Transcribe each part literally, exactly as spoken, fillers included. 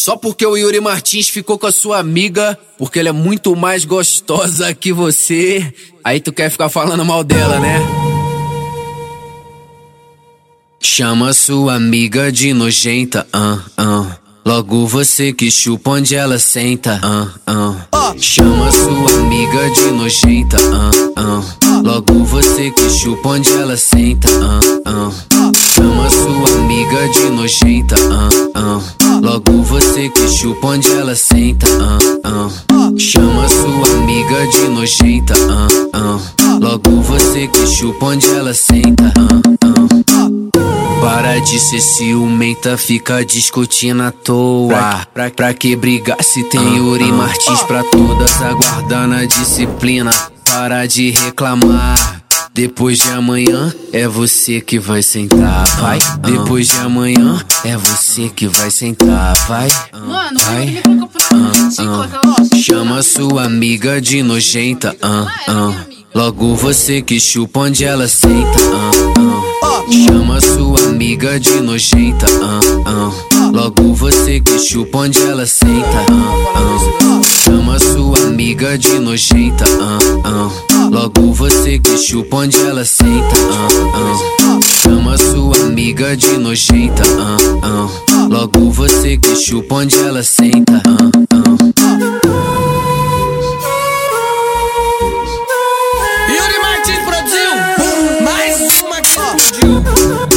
Só porque o Yuri Martins ficou com a sua amiga, porque ela é muito mais gostosa que você, aí tu quer ficar falando mal dela, né? Chama sua amiga de nojenta, ah, ah. Logo você que chupa onde ela senta, ah, ah. Chama sua amiga de nojenta, ah, ah. Logo você que chupa onde ela senta, ah, ah. Chama sua amiga de nojenta, ah, ah. Logo você que chupa onde ela senta, ah, ah. Chama sua amiga de nojenta, ah, ah. Logo você que chupa onde ela senta, ah, ah. Para de ser ciumenta, fica discutindo à toa. Pra, pra, pra que brigar se tem Yuri Martins pra todas aguardando a disciplina? Para de reclamar. Depois de amanhã é você que vai sentar, vai. Depois de amanhã é você que vai sentar, vai. Mano, vai. uh, uh. Chama sua amiga de nojenta, uh, uh. Logo você que chupa onde ela senta, uh, uh. Chama sua amiga de nojenta, uh, uh. Logo você que chupa onde ela senta, uh, uh. Chama sua amiga de nojenta, uh, uh. Logo você que chupa onde ela senta, uh, uh. Chama sua amiga de nojenta, uh, uh. Logo você que chupa onde ela senta, uh, uh. Yuri Martins produziu mais uma que explodiu.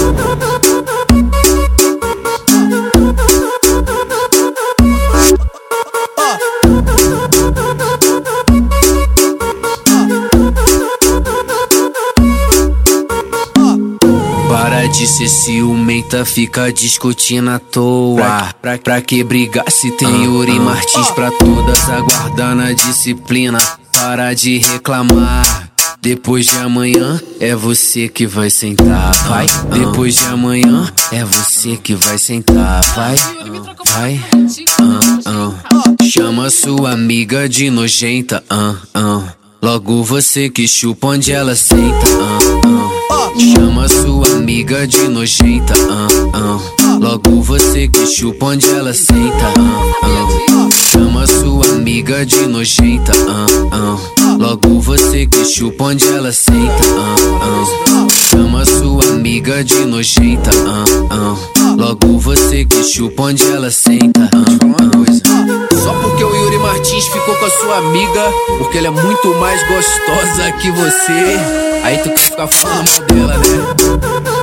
Para de ser ciumenta, fica discutindo à toa. Pra, pra, pra que brigar se tem Yuri Martins pra todas aguardando a disciplina? Para de reclamar. Depois de amanhã é você que vai sentar, vai. Depois de amanhã é você que vai sentar, vai. Vai. Uh, uh. Chama sua amiga de nojenta, uh, uh. Logo você que chupa onde ela senta, uh, uh. Chama sua amiga de nojenta, uh, uh. Logo você que chupa onde ela senta, uh, uh. Chama sua amiga de nojenta, uh, uh. Logo você que chupa onde ela senta, uh, uh. Chama sua amiga de nojenta, uh, uh. Logo você que chupa onde ela senta, uh, uh. Só porque o Yuri Martins ficou com a sua amiga, porque ela é muito mais gostosa que você, aí tu quer ficar falando mal dela, né?